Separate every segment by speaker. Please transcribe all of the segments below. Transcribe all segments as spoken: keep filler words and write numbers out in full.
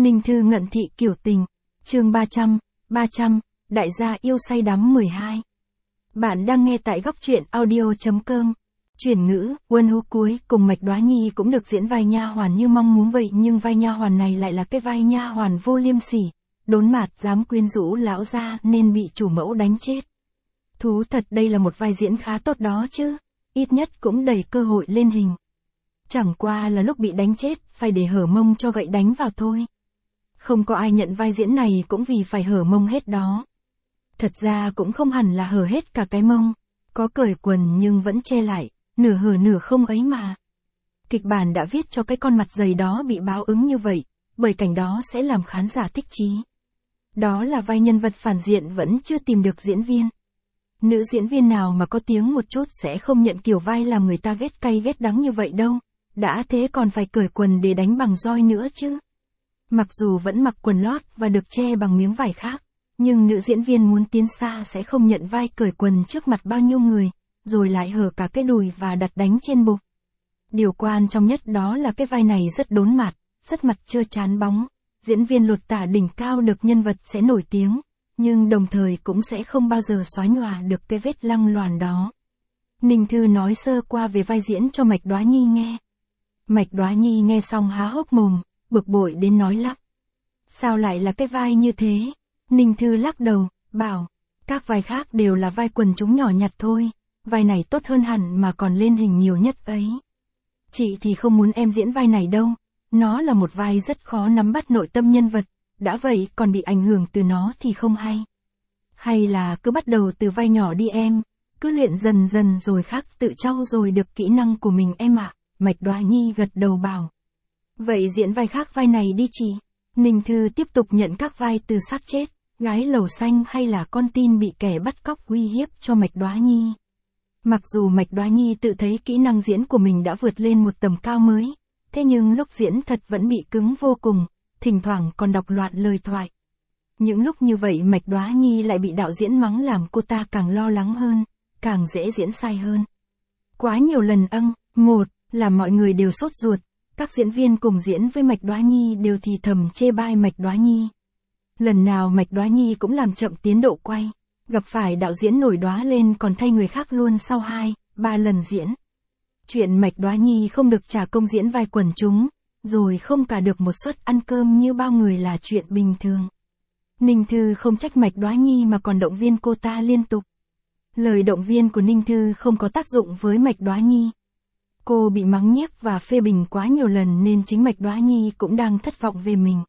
Speaker 1: Ninh Thư ngận thị kiểu tình. Chương ba trăm, ba trăm, đại gia yêu say đắm mười hai. Bạn đang nghe tại góc truyện audio chấm com. Chuyển ngữ, Quân Hú cuối cùng Mạch Đoá Nhi cũng được diễn vai nha hoàn như mong muốn vậy, nhưng vai nha hoàn này lại là cái vai nha hoàn vô liêm sỉ, đốn mạt dám quyến rũ lão gia nên bị chủ mẫu đánh chết. Thú thật đây là một vai diễn khá tốt đó chứ, ít nhất cũng đầy cơ hội lên hình. Chẳng qua là lúc bị đánh chết, phải để hở mông cho gậy đánh vào thôi. Không có ai nhận vai diễn này cũng vì phải hở mông hết đó. Thật ra cũng không hẳn là hở hết cả cái mông, có cởi quần nhưng vẫn che lại, nửa hở nửa không ấy mà. Kịch bản đã viết cho cái con mặt dày đó bị báo ứng như vậy, bởi cảnh đó sẽ làm khán giả thích chí. Đó là vai nhân vật phản diện vẫn chưa tìm được diễn viên. Nữ diễn viên nào mà có tiếng một chút sẽ không nhận kiểu vai làm người ta ghét cay ghét đắng như vậy đâu, đã thế còn phải cởi quần để đánh bằng roi nữa chứ. Mặc dù vẫn mặc quần lót và được che bằng miếng vải khác, nhưng nữ diễn viên muốn tiến xa sẽ không nhận vai cởi quần trước mặt bao nhiêu người, rồi lại hở cả cái đùi và đặt đánh trên bục. Điều quan trọng nhất đó là cái vai này rất đốn mặt, rất mặt trơ chán bóng. Diễn viên lột tả đỉnh cao được nhân vật sẽ nổi tiếng, nhưng đồng thời cũng sẽ không bao giờ xóa nhòa được cái vết lăng loàn đó. Ninh Thư nói sơ qua về vai diễn cho Mạch Đoá Nhi nghe. Mạch Đoá Nhi nghe xong há hốc mồm, bực bội đến nói lắp. Sao lại là cái vai như thế? Ninh Thư lắc đầu, bảo, các vai khác đều là vai quần chúng nhỏ nhặt thôi, vai này tốt hơn hẳn mà còn lên hình nhiều nhất ấy. Chị thì không muốn em diễn vai này đâu, nó là một vai rất khó nắm bắt nội tâm nhân vật, đã vậy còn bị ảnh hưởng từ nó thì không hay. Hay là cứ bắt đầu từ vai nhỏ đi em, cứ luyện dần dần rồi khác tự trau dồi được kỹ năng của mình em ạ. Mạch Đoá Nhi gật đầu bảo. Vậy diễn vai khác vai này đi chị. Ninh Thư tiếp tục nhận các vai từ xác chết, gái lầu xanh hay là con tin bị kẻ bắt cóc uy hiếp cho Mạch Đoá Nhi. Mặc dù Mạch Đoá Nhi tự thấy kỹ năng diễn của mình đã vượt lên một tầm cao mới, thế nhưng lúc diễn thật vẫn bị cứng vô cùng, thỉnh thoảng còn đọc loạn lời thoại. Những lúc như vậy Mạch Đoá Nhi lại bị đạo diễn mắng làm cô ta càng lo lắng hơn, càng dễ diễn sai hơn. Quá nhiều lần âng, một, là mọi người đều sốt ruột, các diễn viên cùng diễn với Mạch Đoá Nhi đều thì thầm chê bai Mạch Đoá Nhi. Lần nào Mạch Đoá Nhi cũng làm chậm tiến độ quay, gặp phải đạo diễn nổi đoá lên còn thay người khác luôn sau hai, ba lần diễn. Chuyện Mạch Đoá Nhi không được trả công diễn vai quần chúng, rồi không cả được một suất ăn cơm như bao người là chuyện bình thường. Ninh Thư không trách Mạch Đoá Nhi mà còn động viên cô ta liên tục. Lời động viên của Ninh Thư không có tác dụng với Mạch Đoá Nhi. Cô bị mắng nhiếc và phê bình quá nhiều lần nên chính Mạch Đoá Nhi cũng đang thất vọng về mình.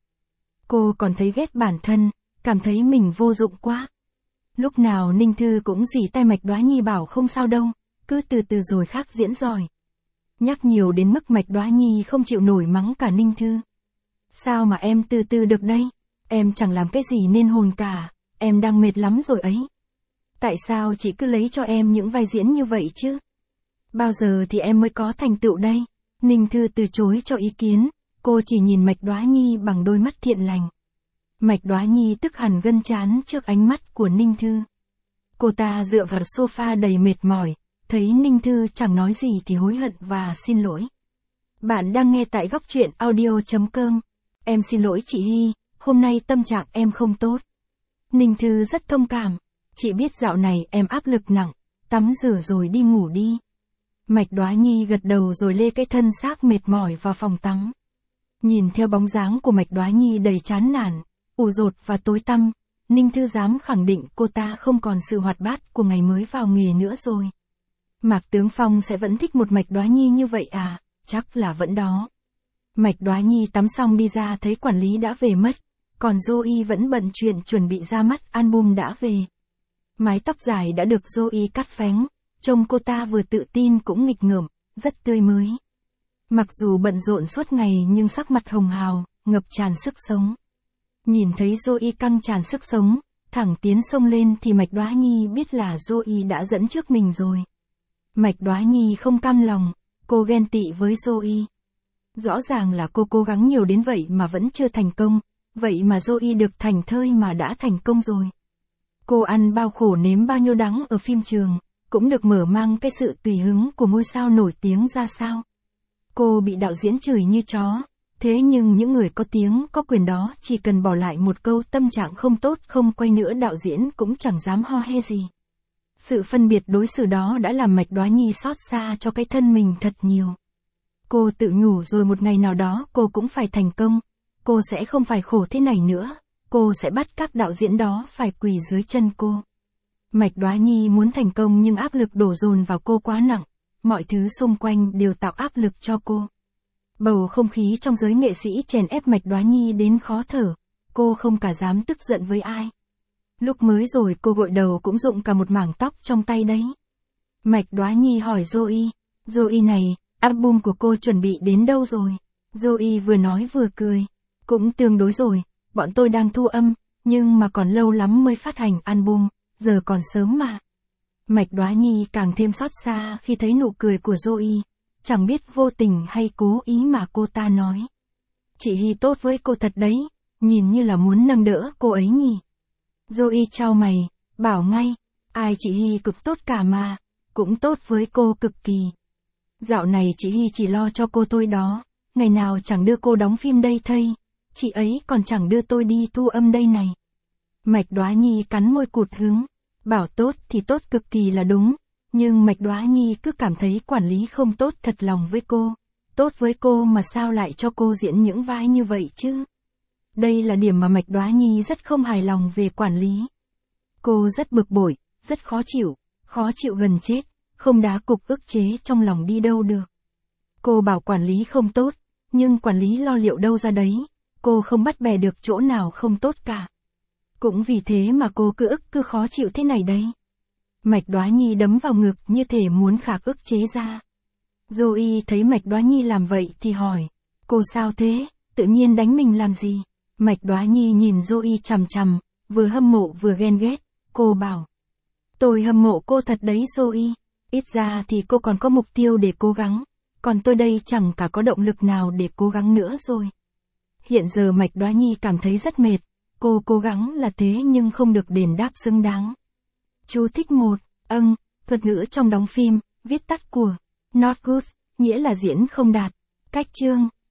Speaker 1: Cô còn thấy ghét bản thân, cảm thấy mình vô dụng quá. Lúc nào Ninh Thư cũng dỉ tay Mạch Đoá Nhi bảo không sao đâu, cứ từ từ rồi khác diễn giỏi. Nhắc nhiều đến mức Mạch Đoá Nhi không chịu nổi mắng cả Ninh Thư. Sao mà em từ từ được đây? Em chẳng làm cái gì nên hồn cả, em đang mệt lắm rồi ấy. Tại sao chị cứ lấy cho em những vai diễn như vậy chứ? Bao giờ thì em mới có thành tựu đây? Ninh Thư từ chối cho ý kiến, cô chỉ nhìn Mạch Đoá Nhi bằng đôi mắt thiện lành. Mạch Đoá Nhi tức hẳn gân trán trước ánh mắt của Ninh Thư. Cô ta dựa vào sofa đầy mệt mỏi, thấy Ninh Thư chẳng nói gì thì hối hận và xin lỗi. Bạn đang nghe tại góc truyện audio chấm com. Em xin lỗi chị Hy, hôm nay tâm trạng em không tốt. Ninh Thư rất thông cảm. Chị biết dạo này em áp lực nặng, tắm rửa rồi đi ngủ đi. Mạch Đoá Nhi gật đầu rồi lê cái thân xác mệt mỏi vào phòng tắm. Nhìn theo bóng dáng của Mạch Đoá Nhi đầy chán nản, ủ rột và tối tăm, Ninh Thư dám khẳng định cô ta không còn sự hoạt bát của ngày mới vào nghề nữa rồi. Mạc Tướng Phong sẽ vẫn thích một Mạch Đoá Nhi như vậy à? Chắc là vẫn đó. Mạch Đoá Nhi tắm xong đi ra thấy quản lý đã về mất, còn Zoe vẫn bận chuyện chuẩn bị ra mắt album đã về. Mái tóc dài đã được Zoe cắt phén, trông cô ta vừa tự tin cũng nghịch ngợm, rất tươi mới. Mặc dù bận rộn suốt ngày nhưng sắc mặt hồng hào, ngập tràn sức sống. Nhìn thấy Zoe căng tràn sức sống, thẳng tiến xông lên thì Mạch Đoá Nhi biết là Zoe đã dẫn trước mình rồi. Mạch Đoá Nhi không cam lòng, cô ghen tị với Zoe. Rõ ràng là cô cố gắng nhiều đến vậy mà vẫn chưa thành công, vậy mà Zoe được thành thơi mà đã thành công rồi. Cô ăn bao khổ nếm bao nhiêu đắng ở phim trường, cũng được mở mang cái sự tùy hứng của ngôi sao nổi tiếng ra sao. Cô bị đạo diễn chửi như chó, Thế nhưng những người có tiếng có quyền đó chỉ cần bỏ lại một câu tâm trạng không tốt không quay nữa đạo diễn cũng chẳng dám ho he gì. Sự phân biệt đối xử đó đã làm Mạch Đoá Nhi xót xa cho cái thân mình thật nhiều. Cô tự nhủ rồi một ngày nào đó cô cũng phải thành công, cô sẽ không phải khổ thế này nữa, cô sẽ bắt các đạo diễn đó phải quỳ dưới chân cô. Mạch Đoá Nhi muốn thành công nhưng áp lực đổ dồn vào cô quá nặng, mọi thứ xung quanh đều tạo áp lực cho cô. Bầu không khí trong giới nghệ sĩ chèn ép Mạch Đoá Nhi đến khó thở, cô không cả dám tức giận với ai. Lúc mới rồi cô gội đầu cũng rụng cả một mảng tóc trong tay đấy. Mạch Đoá Nhi hỏi Joey, Joey này, album của cô chuẩn bị đến đâu rồi? Joey vừa nói vừa cười, cũng tương đối rồi, bọn tôi đang thu âm, nhưng mà còn lâu lắm mới phát hành album, giờ còn sớm mà. Mạch Đoá Nhi càng thêm xót xa khi thấy nụ cười của Joey, chẳng biết vô tình hay cố ý mà cô ta nói. Chị Hy tốt với cô thật đấy, nhìn như là muốn nâng đỡ cô ấy nhỉ. Joey chau mày, bảo ngay, ai chị Hy cực tốt cả mà, cũng tốt với cô cực kỳ. Dạo này chị Hy chỉ lo cho cô tôi đó, ngày nào chẳng đưa cô đóng phim đây thây, chị ấy còn chẳng đưa tôi đi thu âm đây này. Mạch Đoá Nhi cắn môi cụt hứng, bảo tốt thì tốt cực kỳ là đúng, nhưng Mạch Đoá Nhi cứ cảm thấy quản lý không tốt thật lòng với cô, tốt với cô mà sao lại cho cô diễn những vai như vậy chứ? Đây là điểm mà Mạch Đoá Nhi rất không hài lòng về quản lý. Cô rất bực bội, rất khó chịu, khó chịu gần chết, không đá cục ức chế trong lòng đi đâu được. Cô bảo quản lý không tốt, nhưng quản lý lo liệu đâu ra đấy, cô không bắt bè được chỗ nào không tốt cả. Cũng vì thế mà cô cứ ức cứ khó chịu thế này đấy. Mạch Đoá Nhi đấm vào ngực như thể muốn khạc ức chế ra. Joey thấy Mạch Đoá Nhi làm vậy thì hỏi, cô sao thế, tự nhiên đánh mình làm gì? Mạch Đoá Nhi nhìn Joey chằm chằm, vừa hâm mộ vừa ghen ghét, cô bảo. Tôi hâm mộ cô thật đấy Joey, ít ra thì cô còn có mục tiêu để cố gắng, còn tôi đây chẳng cả có động lực nào để cố gắng nữa rồi. Hiện giờ Mạch Đoá Nhi cảm thấy rất mệt, cô cố gắng là thế nhưng không được đền đáp xứng đáng. Chú thích một, âng, thuật ngữ trong đóng phim, viết tắt của not good, nghĩa là diễn không đạt. Cách chương,